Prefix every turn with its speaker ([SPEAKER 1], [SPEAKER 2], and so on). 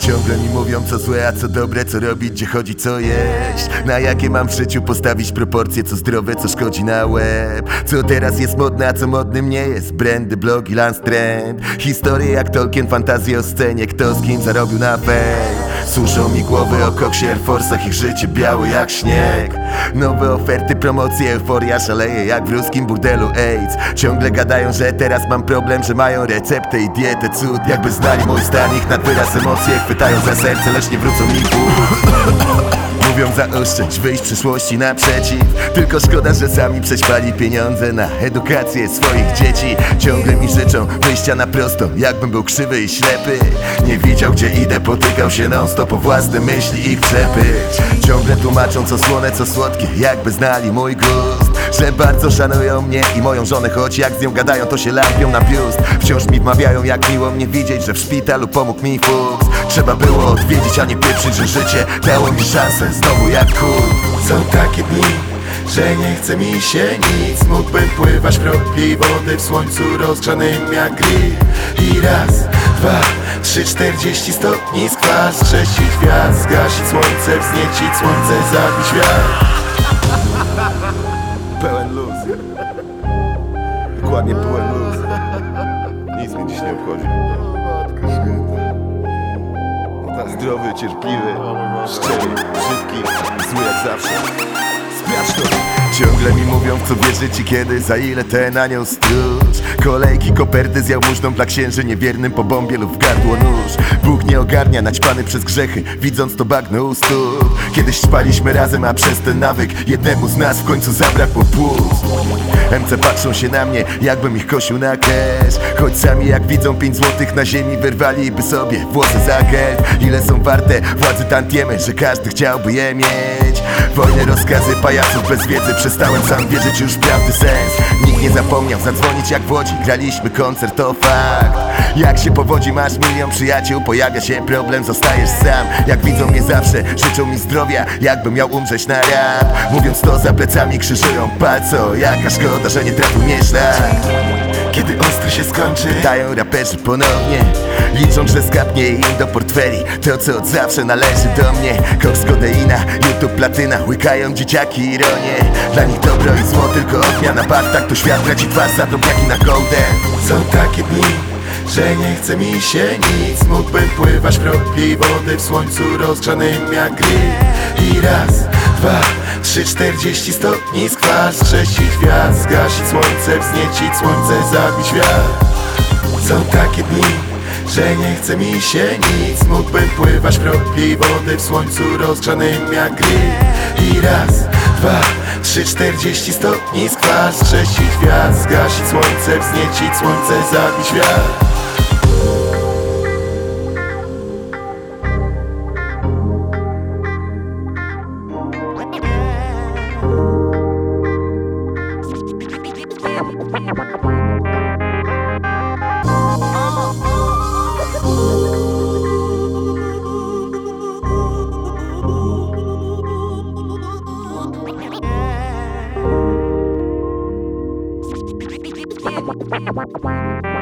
[SPEAKER 1] Ciągle mi mówią co złe, a co dobre, co robić, gdzie chodzić, co jeść. Na jakie mam w życiu postawić proporcje, co zdrowe, co szkodzi na łeb. Co teraz jest modne, a co modnym nie jest. Brandy, blogi, lance trend. Historie jak Tolkien, fantazje o scenie. Kto z kim zarobił na fame. Suszą mi głowy o koksie, Air Force'ach, ich życie białe jak śnieg. Nowe oferty, promocje, euforia szaleje jak w ruskim burdelu AIDS. Ciągle gadają, że teraz mam problem, że mają receptę i dietę cud. Jakby znali mój stan, ich nad wyraz emocje chwytają za serce, lecz nie wrócą mi w Mówią zaoszczędź, wyjść przyszłości naprzeciw. Tylko szkoda, że sami prześpali pieniądze na edukację swoich dzieci. Ciągle mi życzą wyjścia na prosto, jakbym był krzywy i ślepy. Nie widział gdzie idę, potykał się non stop o własne myśli i przepyć. Ciągle tłumaczą co słone, co słodkie, jakby znali mój gust. Że bardzo szanują mnie i moją żonę, choć jak z nią gadają to się lampią na biust. Wciąż mi wmawiają jak miło mnie widzieć, że w szpitalu pomógł mi fuks. Trzeba było odwiedzić, a nie pieprzyć, że życie dało mi szansę znowu jak kul.
[SPEAKER 2] Są takie dni, że nie chce mi się nic. Mógłbym pływać w kropli wody w słońcu rozgrzanym jak grill. I raz, dwa, 3, 40 stopni skwar, strzesić świat, zgasić słońce, wzniecić słońce, zabić świat.
[SPEAKER 1] Pełen luz. Dokładnie pełen luz. Nic mnie dziś nie obchodzi. Zdrowy, cierpliwy, szczery, brzydki, zły jak zawsze. Sprawdź to. Ciągle mi mówią w co wierzyć i kiedy, za ile ten anioł stróż. Kolejki, koperty z jałmużną dla księży niewiernym po bombie lub w gardło nóż. Bóg nie ogarnia, naćpany przez grzechy, widząc to bagno u stóp. Kiedyś spaliśmy razem, a przez ten nawyk jednemu z nas w końcu zabrakło płuc. MC patrzą się na mnie, jakbym ich kosił na cash. Choć sami jak widzą 5 złotych na ziemi wyrwaliby sobie włosy za geld. Ile są warte władzy tantiemy, że każdy chciałby je mieć. Wojny, rozkazy pajaców bez wiedzy, przestałem sam wierzyć już w prawdy sens. Nikt nie zapomniał zadzwonić jak w Łodzi, graliśmy koncert, to fakt. Jak się powodzi, masz milion przyjaciół, pojawia się problem, zostajesz sam. Jak widzą mnie zawsze, życzą mi zdrowia, jakbym miał umrzeć na rap. Mówiąc to za plecami krzyżują palco, jaka szkoda, że nie trafił mnie szlak.
[SPEAKER 2] Kiedy ostry się skończy,
[SPEAKER 1] Dają raperzy ponownie, licząc, że skapnie im do portfeli to co od zawsze należy do mnie. Koks, kodeina, YouTube, platyna, łykają dzieciaki ironię. Dla nich dobro i zło tylko odmiana barw, tak to świat traci twarz za drobiaki na golden.
[SPEAKER 2] są takie dni, że nie chce mi się nic. Mógłbym pływać w kropli wody w słońcu rozgrzanym jak grill. I raz, dwa, 3, 40 stopni skwar, strzesić świat, zgasić słońce, wzniecić słońce, zabić świat. Są takie dni, że nie chce mi się nic. Mógłbym pływać w kropli wody w słońcu rozgrzanym jak grill. I raz, dwa, 3, 40 stopni skwar, strzesić świat, zgasić słońce, wzniecić słońce, zabić świat.
[SPEAKER 3] Yeah.